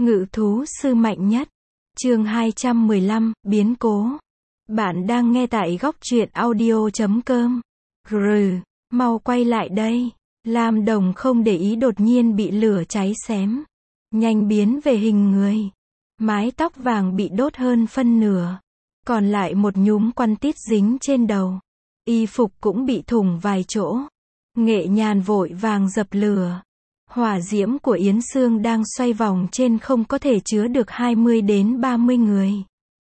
Ngự thú sư mạnh nhất. Chương 215, biến cố. Bạn đang nghe tại góc truyện audio.com. Grr, mau quay lại đây. Lam Đồng không để ý đột nhiên bị lửa cháy xém. Nhanh biến về hình người. Mái tóc vàng bị đốt hơn phân nửa. Còn lại một nhúm quăn tít dính trên đầu. Y phục cũng bị thủng vài chỗ. Nghệ Nhàn vội vàng dập lửa. Hỏa diễm của Yến Sương đang xoay vòng trên không có thể chứa được 20 đến 30 người.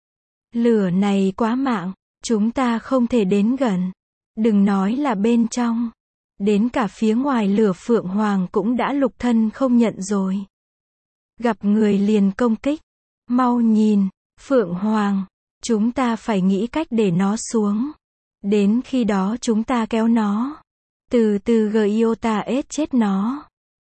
Lửa này quá mạng, chúng ta không thể đến gần. Đừng nói là bên trong. Đến cả phía ngoài lửa Phượng Hoàng cũng đã lục thân không nhận rồi. Gặp người liền công kích. Mau nhìn, Phượng Hoàng, chúng ta phải nghĩ cách để nó xuống. Đến khi đó chúng ta kéo nó. Từ từ Giota-S chết nó.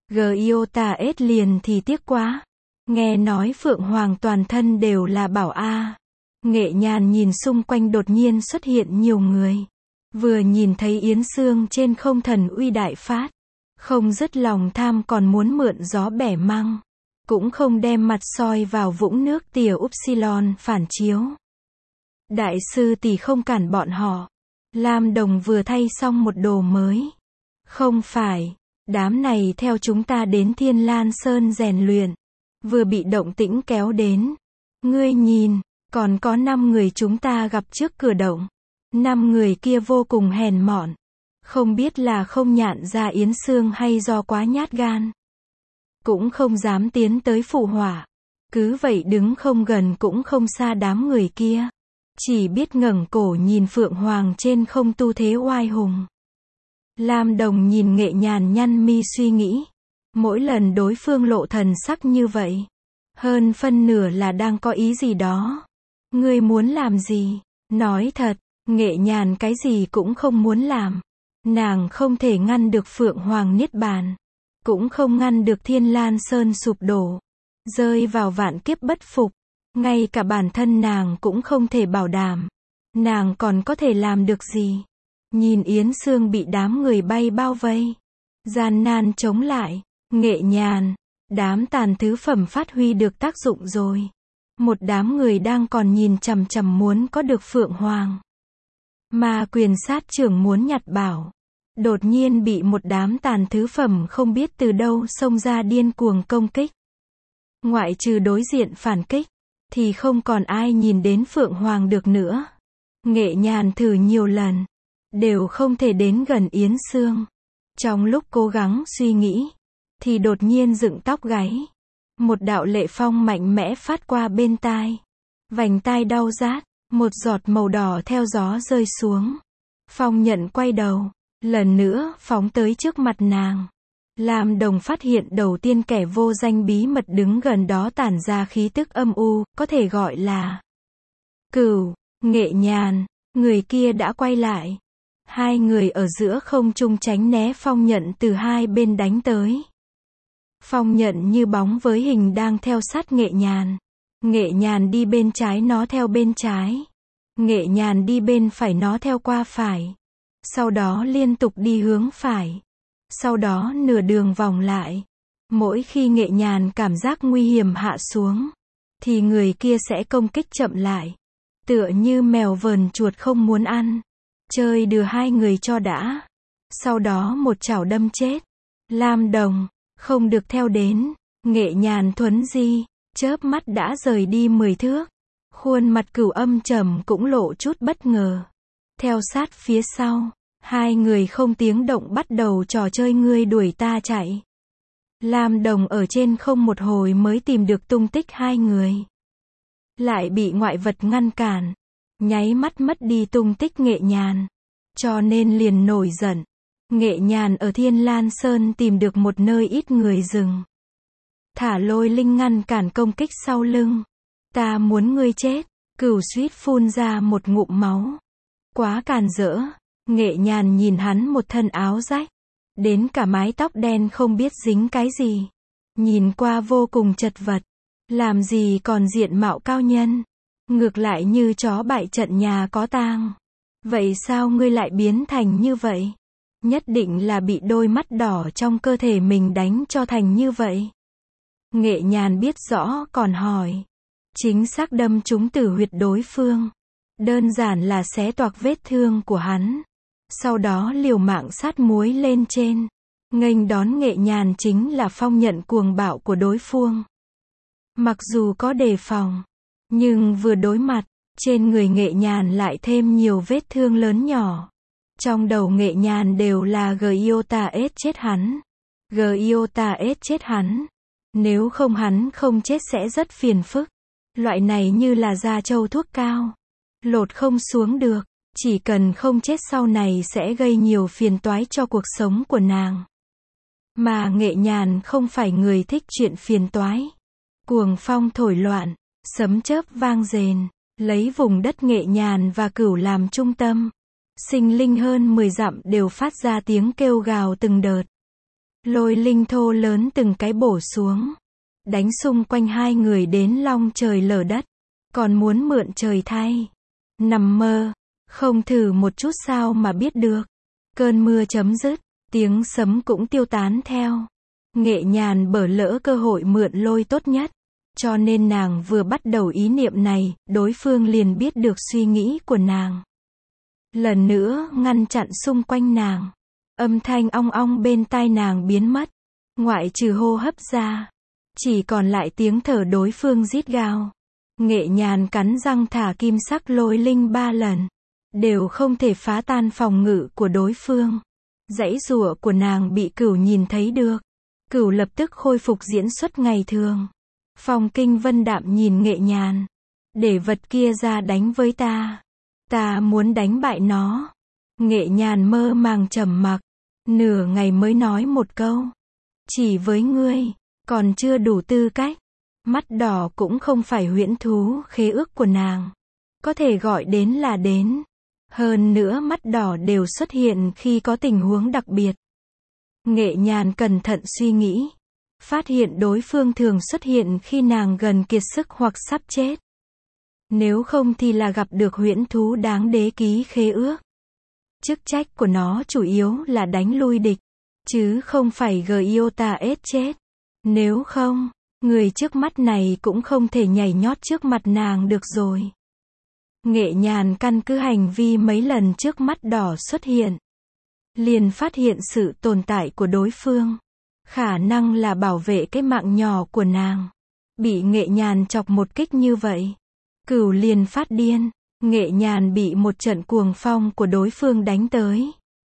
Giota-S liền thì tiếc quá. Nghe nói Phượng Hoàng toàn thân đều là bảo a. Nghệ Nhàn nhìn xung quanh đột nhiên xuất hiện nhiều người. Vừa nhìn thấy Yến Sương trên không thần uy đại phát. Không dứt lòng tham còn muốn mượn gió bẻ măng. Cũng không đem mặt soi vào vũng nước tìa Upsilon phản chiếu. Đại sư tỷ không cản bọn họ. Lam Đồng vừa thay xong một đồ mới. Không phải. Đám này theo chúng ta đến Thiên Lan Sơn rèn luyện. Vừa bị động tĩnh kéo đến. Ngươi nhìn, còn có 5 người chúng ta gặp trước cửa động. 5 người kia vô cùng hèn mọn. Không biết là không nhạn ra Yến Sương hay do quá nhát gan. Cũng không dám tiến tới phụ họa. Cứ vậy đứng không gần cũng không xa đám người kia. Chỉ biết ngẩng cổ nhìn Phượng Hoàng trên không tu thế oai hùng. Lam Đồng nhìn Nghệ Nhàn nhăn mi suy nghĩ. Mỗi lần đối phương lộ thần sắc như vậy. Hơn phân nửa là đang có ý gì đó. Ngươi muốn làm gì? Nói thật, Nghệ Nhàn cái gì cũng không muốn làm. Nàng không thể ngăn được Phượng Hoàng niết bàn. Cũng không ngăn được Thiên Lan Sơn sụp đổ. Rơi vào vạn kiếp bất phục. Ngay cả bản thân nàng cũng không thể bảo đảm. Nàng còn có thể làm được gì? Nhìn Yến Sương bị đám người bay bao vây. Gian nan chống lại. Nghệ Nhàn. Đám tàn thứ phẩm phát huy được tác dụng rồi. Một đám người đang còn nhìn chằm chằm muốn có được Phượng Hoàng. Ma quyền sát trưởng muốn nhặt bảo. Đột nhiên bị một đám tàn thứ phẩm không biết từ đâu xông ra điên cuồng công kích. Ngoại trừ đối diện phản kích. Thì không còn ai nhìn đến Phượng Hoàng được nữa. Nghệ Nhàn thử nhiều lần. Đều không thể đến gần Yến Sương. Trong lúc cố gắng suy nghĩ. Thì đột nhiên dựng tóc gáy. Một đạo lệ phong mạnh mẽ phát qua bên tai. Vành tai đau rát. Một giọt màu đỏ theo gió rơi xuống. Phong Nhận quay đầu. Lần nữa phóng tới trước mặt nàng. Lam Đồng phát hiện đầu tiên kẻ vô danh bí mật đứng gần đó tản ra khí tức âm u, có thể gọi là Cửu. Nghệ Nhàn. Người kia đã quay lại. Hai người ở giữa không trung tránh né Phong Nhận từ hai bên đánh tới. Phong Nhận như bóng với hình đang theo sát Nghệ Nhàn. Nghệ Nhàn đi bên trái nó theo bên trái. Nghệ Nhàn đi bên phải nó theo qua phải. Sau đó liên tục đi hướng phải. Sau đó nửa đường vòng lại. Mỗi khi Nghệ Nhàn cảm giác nguy hiểm hạ xuống. Thì người kia sẽ công kích chậm lại. Tựa như mèo vờn chuột không muốn ăn. Chơi đưa hai người cho đã. Sau đó một chảo đâm chết. Lam Đồng. Không được theo đến. Nghệ Nhàn thuấn di. Chớp mắt đã rời đi 10 thước. Khuôn mặt Cửu âm trầm cũng lộ chút bất ngờ. Theo sát phía sau. Hai người không tiếng động bắt đầu trò chơi ngươi đuổi ta chạy. Lam Đồng ở trên không một hồi mới tìm được tung tích hai người. Lại bị ngoại vật ngăn cản. Nháy mắt mất đi tung tích Nghệ Nhàn. Cho nên liền nổi giận. Nghệ Nhàn ở Thiên Lan Sơn tìm được một nơi ít người dừng. Thả lôi linh ngăn cản công kích sau lưng. Ta muốn ngươi chết. Cửu suýt phun ra một ngụm máu. Quá càn rỡ. Nghệ Nhàn nhìn hắn một thân áo rách. Đến cả mái tóc đen không biết dính cái gì. Nhìn qua vô cùng chật vật. Làm gì còn diện mạo cao nhân. Ngược lại như chó bại trận nhà có tang. Vậy sao ngươi lại biến thành như vậy? Nhất định là bị đôi mắt đỏ trong cơ thể mình đánh cho thành như vậy. Nghệ nhàn biết rõ còn hỏi. Chính xác đâm trúng tử huyệt đối phương. Đơn giản là xé toạc vết thương của hắn. Sau đó liều mạng sát muối lên trên. Nghênh đón Nghệ nhàn chính là phong nhận cuồng bạo của đối phương. Mặc dù có đề phòng, nhưng vừa đối mặt, trên người Nghệ nhàn lại thêm nhiều vết thương lớn nhỏ. Trong đầu Nghệ nhàn đều là Giota chết hắn. Giota chết hắn. Nếu không hắn không chết sẽ rất phiền phức. Loại này như là da trâu thuốc cao. Lột không xuống được. Chỉ cần không chết sau này sẽ gây nhiều phiền toái cho cuộc sống của nàng. Mà Nghệ nhàn không phải người thích chuyện phiền toái. Cuồng phong thổi loạn, sấm chớp vang rền, lấy vùng đất Nghệ nhàn và Cửu làm trung tâm. Sinh linh hơn 10 dặm đều phát ra tiếng kêu gào từng đợt. Lôi linh thô lớn từng cái bổ xuống. Đánh xung quanh hai người đến long trời lở đất. Còn muốn mượn trời thay. Nằm mơ. Không thử một chút sao mà biết được. Cơn mưa chấm dứt. Tiếng sấm cũng tiêu tán theo. Nghệ nhàn bở lỡ cơ hội mượn lôi tốt nhất. Cho nên nàng vừa bắt đầu ý niệm này, đối phương liền biết được suy nghĩ của nàng. Lần nữa ngăn chặn xung quanh nàng. Âm thanh ong ong bên tai nàng biến mất. Ngoại trừ hô hấp ra. Chỉ còn lại tiếng thở đối phương rít gào. Nghệ nhàn cắn răng thả kim sắc lôi linh 3 lần. Đều không thể phá tan phòng ngự của đối phương. Giãy giụa của nàng bị Cửu nhìn thấy được. Cửu lập tức khôi phục diễn xuất ngày thường. Phong Kinh Vân đạm nhìn Nghệ nhàn. Để vật kia ra đánh với ta. Ta muốn đánh bại nó. Nghệ nhàn mơ màng trầm mặc. Nửa ngày mới nói một câu. Chỉ với ngươi. Còn chưa đủ tư cách. Mắt đỏ cũng không phải huyễn thú khế ước của nàng. Có thể gọi đến là đến. Hơn nữa mắt đỏ đều xuất hiện khi có tình huống đặc biệt. Nghệ nhàn cẩn thận suy nghĩ. Phát hiện đối phương thường xuất hiện khi nàng gần kiệt sức hoặc sắp chết. Nếu không thì là gặp được huyễn thú đáng đế ký khế ước. Chức trách của nó chủ yếu là đánh lui địch. Chứ không phải Giota chết. Nếu không, người trước mắt này cũng không thể nhảy nhót trước mặt nàng được rồi. Nghệ nhàn căn cứ hành vi mấy lần trước mắt đỏ xuất hiện. Liền phát hiện sự tồn tại của đối phương. Khả năng là bảo vệ cái mạng nhỏ của nàng. Bị Nghệ nhàn chọc một kích như vậy. Cửu liền phát điên. Nghệ nhàn bị một trận cuồng phong của đối phương đánh tới.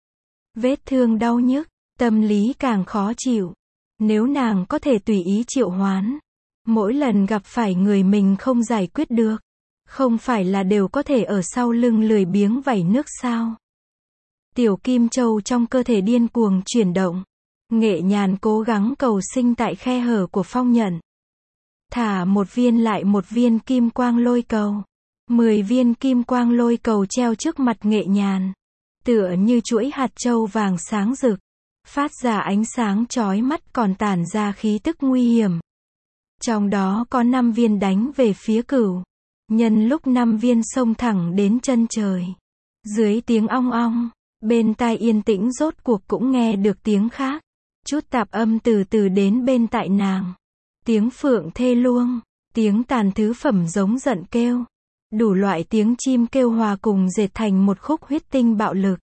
Vết thương đau nhức, tâm lý càng khó chịu. Nếu nàng có thể tùy ý triệu hoán. Mỗi lần gặp phải người mình không giải quyết được. Không phải là đều có thể ở sau lưng lười biếng vẩy nước sao. Tiểu kim châu trong cơ thể điên cuồng chuyển động. Nghệ nhàn cố gắng cầu sinh tại khe hở của phong nhận. Thả một viên lại một viên kim quang lôi cầu. 10 viên kim quang lôi cầu treo trước mặt Nghệ nhàn. Tựa như chuỗi hạt châu vàng sáng rực. Phát ra ánh sáng chói mắt còn tản ra khí tức nguy hiểm. Trong đó có 5 viên đánh về phía Cửu. Nhân lúc 5 viên xông thẳng đến chân trời. Dưới tiếng ong ong, bên tai yên tĩnh rốt cuộc cũng nghe được tiếng khác. Chút tạp âm từ từ đến bên tai nàng. Tiếng phượng thê luông, tiếng tàn thứ phẩm giống giận kêu. Đủ loại tiếng chim kêu hòa cùng dệt thành một khúc huyết tinh bạo lực.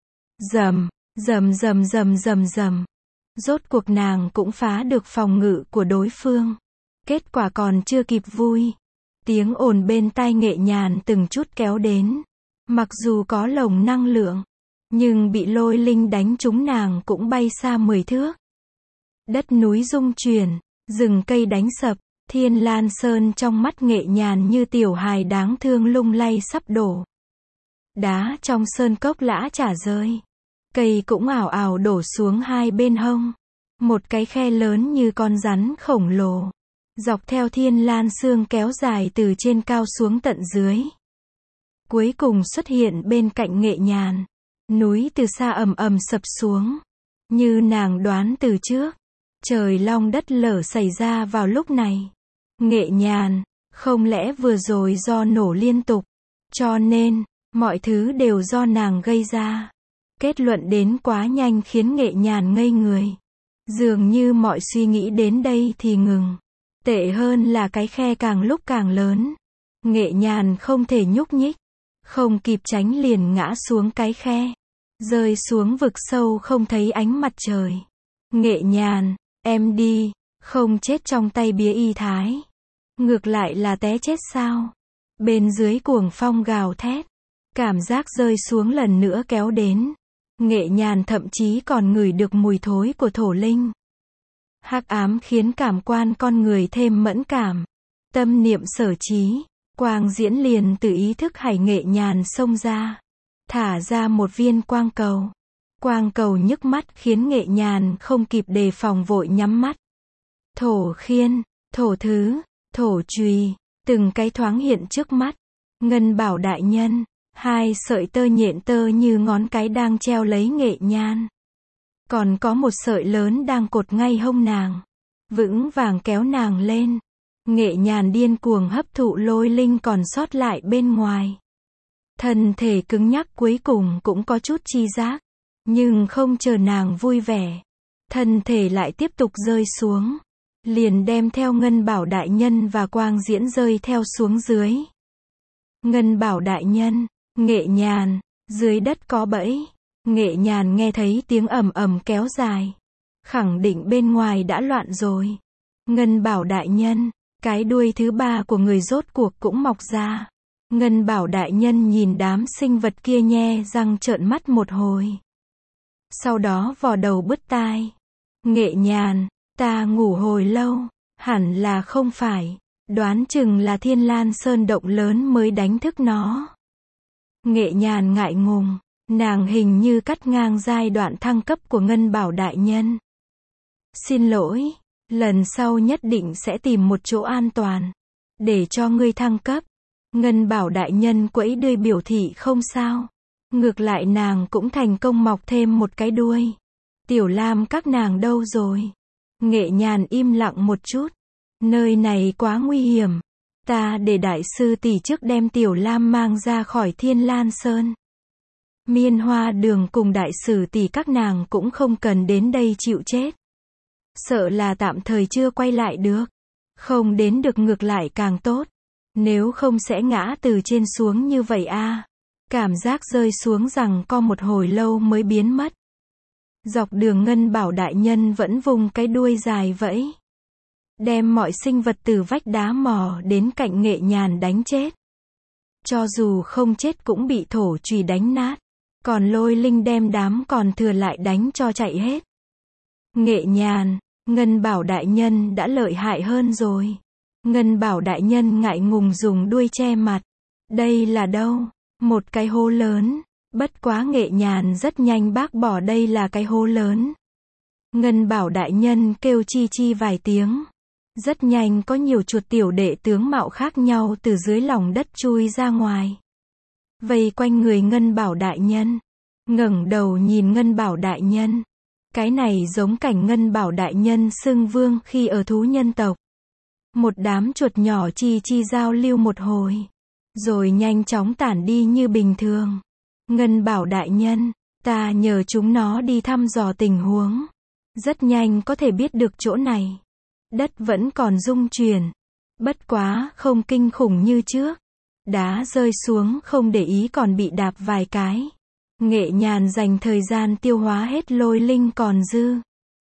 Rầm, rầm rầm rầm rầm rầm. Rốt cuộc nàng cũng phá được phòng ngự của đối phương. Kết quả còn chưa kịp vui. Tiếng ồn bên tai Nghệ nhàn từng chút kéo đến. Mặc dù có lồng năng lượng, nhưng bị lôi linh đánh trúng nàng cũng bay xa 10 thước. Đất núi rung chuyển, rừng cây đánh sập, Thiên Lan Sơn trong mắt Nghệ nhàn như tiểu hài đáng thương lung lay sắp đổ. Đá trong sơn cốc lã chả rơi. Cây cũng ảo ảo đổ xuống hai bên hông. Một cái khe lớn như con rắn khổng lồ. Dọc theo Thiên Lan Xương kéo dài từ trên cao xuống tận dưới. Cuối cùng xuất hiện bên cạnh Nghệ nhàn. Núi từ xa ầm ầm sập xuống. Như nàng đoán từ trước. Trời long đất lở xảy ra vào lúc này. Nghệ nhàn, không lẽ vừa rồi do nổ liên tục. Cho nên, mọi thứ đều do nàng gây ra. Kết luận đến quá nhanh khiến Nghệ nhàn ngây người. Dường như mọi suy nghĩ đến đây thì ngừng. Tệ hơn là cái khe càng lúc càng lớn. Nghệ Nhàn không thể nhúc nhích. Không kịp tránh liền ngã xuống cái khe. Rơi xuống vực sâu không thấy ánh mặt trời. Nghệ Nhàn, em đi, không chết trong tay bía y thái. Ngược lại là té chết sao? Bên dưới cuồng phong gào thét. Cảm giác rơi xuống lần nữa kéo đến. Nghệ Nhàn thậm chí còn ngửi được mùi thối của thổ linh. Hắc ám khiến cảm quan con người thêm mẫn cảm. Tâm niệm sở trí. Quang Diễn liền từ ý thức hải Nghệ Nhàn xông ra. Thả ra một viên quang cầu. Quang cầu nhức mắt khiến Nghệ Nhàn không kịp đề phòng vội nhắm mắt. Thổ khiên, thổ thứ, thổ chùy, từng cái thoáng hiện trước mắt. Ngân Bảo đại nhân, hai sợi tơ nhện tơ như ngón cái đang treo lấy Nghệ Nhàn. Còn có một sợi lớn đang cột ngay hông nàng. Vững vàng kéo nàng lên. Nghệ Nhàn điên cuồng hấp thụ lôi linh còn sót lại bên ngoài. Thân thể cứng nhắc cuối cùng cũng có chút chi giác. Nhưng không chờ nàng vui vẻ. Thân thể lại tiếp tục rơi xuống. Liền đem theo Ngân Bảo đại nhân và Quang Diễn rơi theo xuống dưới. Ngân Bảo đại nhân, Nghệ Nhàn, dưới đất có bẫy. Nghệ Nhàn nghe thấy tiếng ầm ầm kéo dài. Khẳng định bên ngoài đã loạn rồi. Ngân Bảo đại nhân, cái đuôi thứ ba của người rốt cuộc cũng mọc ra. Ngân Bảo đại nhân nhìn đám sinh vật kia nhe răng trợn mắt một hồi. Sau đó vò đầu bứt tai. Nghệ Nhàn, ta ngủ hồi lâu, hẳn là không phải, đoán chừng là Thiên Lan Sơn động lớn mới đánh thức nó. Nghệ Nhàn ngại ngùng, nàng hình như cắt ngang giai đoạn thăng cấp của Ngân Bảo đại nhân. Xin lỗi, lần sau nhất định sẽ tìm một chỗ an toàn, để cho ngươi thăng cấp. Ngân Bảo đại nhân quẫy đuôi biểu thị không sao. Ngược lại nàng cũng thành công mọc thêm một cái đuôi. Tiểu Lam các nàng đâu rồi? Nghệ Nhàn im lặng một chút. Nơi này quá nguy hiểm. Ta để đại sư tỷ trước đem Tiểu Lam mang ra khỏi Thiên Lan Sơn. Miên Hoa Đường cùng đại sư tỷ các nàng cũng không cần đến đây chịu chết. Sợ là tạm thời chưa quay lại được. Không đến được ngược lại càng tốt. Nếu không sẽ ngã từ trên xuống như vậy a. Cảm giác rơi xuống rằng co một hồi lâu mới biến mất. Dọc đường Ngân Bảo đại nhân vẫn vùng cái đuôi dài vẫy. Đem mọi sinh vật từ vách đá mò đến cạnh Nghệ Nhàn đánh chết. Cho dù không chết cũng bị thổ chùy đánh nát. Còn lôi linh đem đám còn thừa lại đánh cho chạy hết. Nghệ Nhàn, Ngân Bảo đại nhân đã lợi hại hơn rồi. Ngân Bảo đại nhân ngại ngùng dùng đuôi che mặt. Đây là đâu? Một cái hố lớn. Bất quá Nghệ Nhàn rất nhanh bác bỏ đây là cái hố lớn. Ngân Bảo đại nhân kêu chi chi vài tiếng. Rất nhanh có nhiều chuột tiểu đệ tướng mạo khác nhau từ dưới lòng đất chui ra ngoài. Vây quanh người Ngân Bảo đại nhân. Ngẩng đầu nhìn Ngân Bảo đại nhân. Cái này giống cảnh Ngân Bảo đại nhân xưng vương khi ở thú nhân tộc. Một đám chuột nhỏ chi chi giao lưu một hồi. Rồi nhanh chóng tản đi như bình thường. Ngân Bảo đại nhân, ta nhờ chúng nó đi thăm dò tình huống. Rất nhanh có thể biết được chỗ này. Đất vẫn còn rung chuyển. Bất quá, không kinh khủng như trước. Đá rơi xuống không để ý còn bị đạp vài cái. Nghệ Nhàn dành thời gian tiêu hóa hết lôi linh còn dư.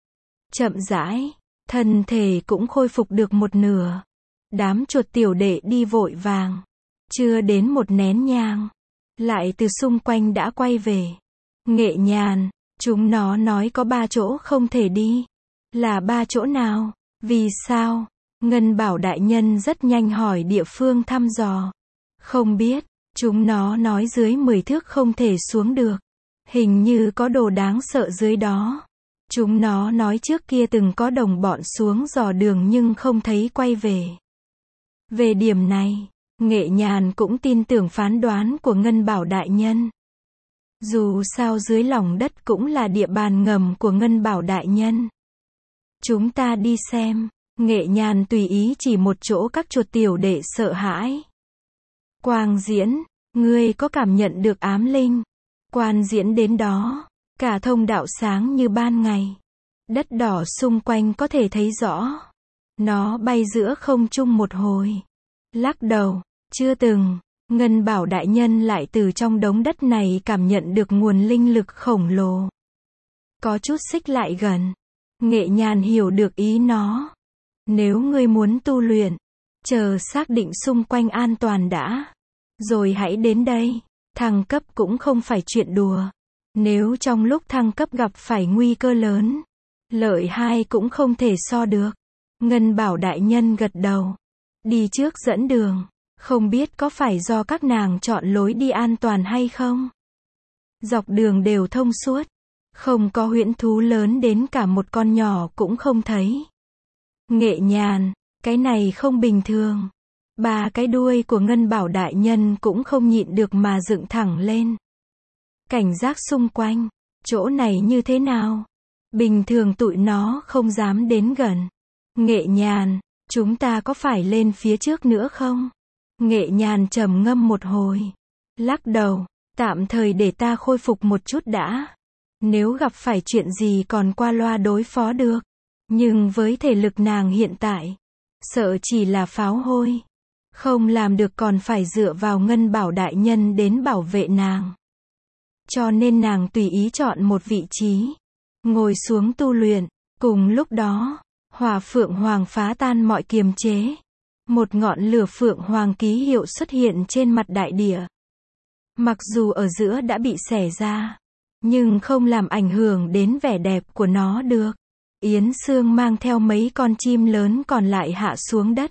Chậm rãi, thân thể cũng khôi phục được một nửa. Đám chuột tiểu đệ đi vội vàng. Chưa đến một nén nhang. Lại từ xung quanh đã quay về. Nghệ Nhàn, chúng nó nói có 3 chỗ không thể đi. Là 3 chỗ nào? Vì sao? Ngân Bảo đại nhân rất nhanh hỏi địa phương thăm dò. Không biết, chúng nó nói dưới 10 thước không thể xuống được. Hình như có đồ đáng sợ dưới đó. Chúng nó nói trước kia từng có đồng bọn xuống dò đường nhưng không thấy quay về. Về điểm này, Nghệ Nhàn cũng tin tưởng phán đoán của Ngân Bảo đại nhân. Dù sao dưới lòng đất cũng là địa bàn ngầm của Ngân Bảo đại nhân. Chúng ta đi xem. Nghệ Nhàn tùy ý chỉ một chỗ các chuột tiểu đệ sợ hãi. Quang Diễn, ngươi có cảm nhận được ám linh? Quan Diễn đến đó, cả thông đạo sáng như ban ngày. Đất đỏ xung quanh có thể thấy rõ. Nó bay giữa không trung một hồi. Lắc đầu, chưa từng. Ngân Bảo đại nhân lại từ trong đống đất này cảm nhận được nguồn linh lực khổng lồ. Có chút xích lại gần. Nghệ Nhàn hiểu được ý nó. Nếu ngươi muốn tu luyện, chờ xác định xung quanh an toàn đã, rồi hãy đến đây. Thăng cấp cũng không phải chuyện đùa. Nếu trong lúc thăng cấp gặp phải nguy cơ lớn, lợi hai cũng không thể so được. Ngân Bảo đại nhân gật đầu. Đi trước dẫn đường. Không biết có phải do các nàng chọn lối đi an toàn hay không? Dọc đường đều thông suốt. Không có huyễn thú lớn đến cả một con nhỏ cũng không thấy. Nghệ Nhàn, cái này không bình thường. Ba cái đuôi của Ngân Bảo đại nhân cũng không nhịn được mà dựng thẳng lên. Cảnh giác xung quanh. Chỗ này như thế nào? Bình thường tụi nó không dám đến gần. Nghệ Nhàn, chúng ta có phải lên phía trước nữa không? Nghệ Nhàn trầm ngâm một hồi. Lắc đầu, tạm thời để ta khôi phục một chút đã. Nếu gặp phải chuyện gì còn qua loa đối phó được. Nhưng với thể lực nàng hiện tại, sợ chỉ là pháo hôi. Không làm được còn phải dựa vào Ngân Bảo đại nhân đến bảo vệ nàng. Cho nên nàng tùy ý chọn một vị trí. Ngồi xuống tu luyện. Cùng lúc đó, Hỏa Phượng Hoàng phá tan mọi kiềm chế. Một ngọn lửa Phượng Hoàng ký hiệu xuất hiện trên mặt đại địa. Mặc dù ở giữa đã bị xẻ ra, nhưng không làm ảnh hưởng đến vẻ đẹp của nó được. Yến Sương mang theo mấy con chim lớn còn lại hạ xuống đất.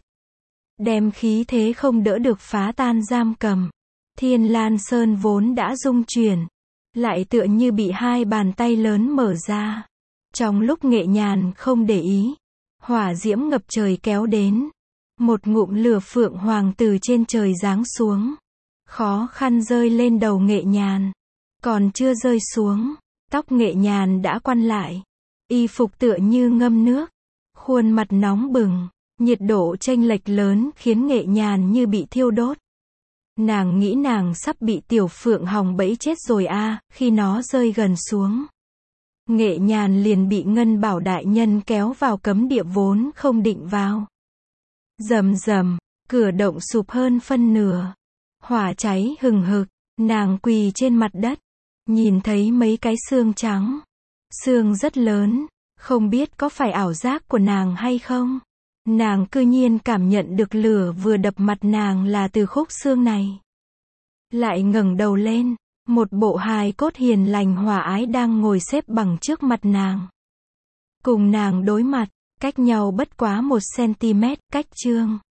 Đem khí thế không đỡ được phá tan giam cầm. Thiên Lan Sơn vốn đã rung chuyển, lại tựa như bị hai bàn tay lớn mở ra. Trong lúc Nghệ Nhàn không để ý, hỏa diễm ngập trời kéo đến. Một ngụm lửa Phượng Hoàng từ trên trời giáng xuống. Khó khăn rơi lên đầu Nghệ Nhàn. Còn chưa rơi xuống, tóc Nghệ Nhàn đã quăn lại. Y phục tựa như ngâm nước. Khuôn mặt nóng bừng. Nhiệt độ chênh lệch lớn khiến Nghệ Nhàn như bị thiêu đốt. Nàng nghĩ nàng sắp bị tiểu Phượng hòng bẫy chết rồi khi nó rơi gần xuống. Nghệ Nhàn liền bị Ngân Bảo đại nhân kéo vào cấm địa vốn không định vào. Rầm rầm, cửa động sụp hơn phân nửa. Hỏa cháy hừng hực, nàng quỳ trên mặt đất, nhìn thấy mấy cái xương trắng. Xương rất lớn, không biết có phải ảo giác của nàng hay không. Nàng cư nhiên cảm nhận được lửa vừa đập mặt nàng là từ khúc xương này. Lại ngẩng đầu lên, một bộ hài cốt hiền lành hòa ái đang ngồi xếp bằng trước mặt nàng. Cùng nàng đối mặt, cách nhau bất quá 1 cm, cách chương.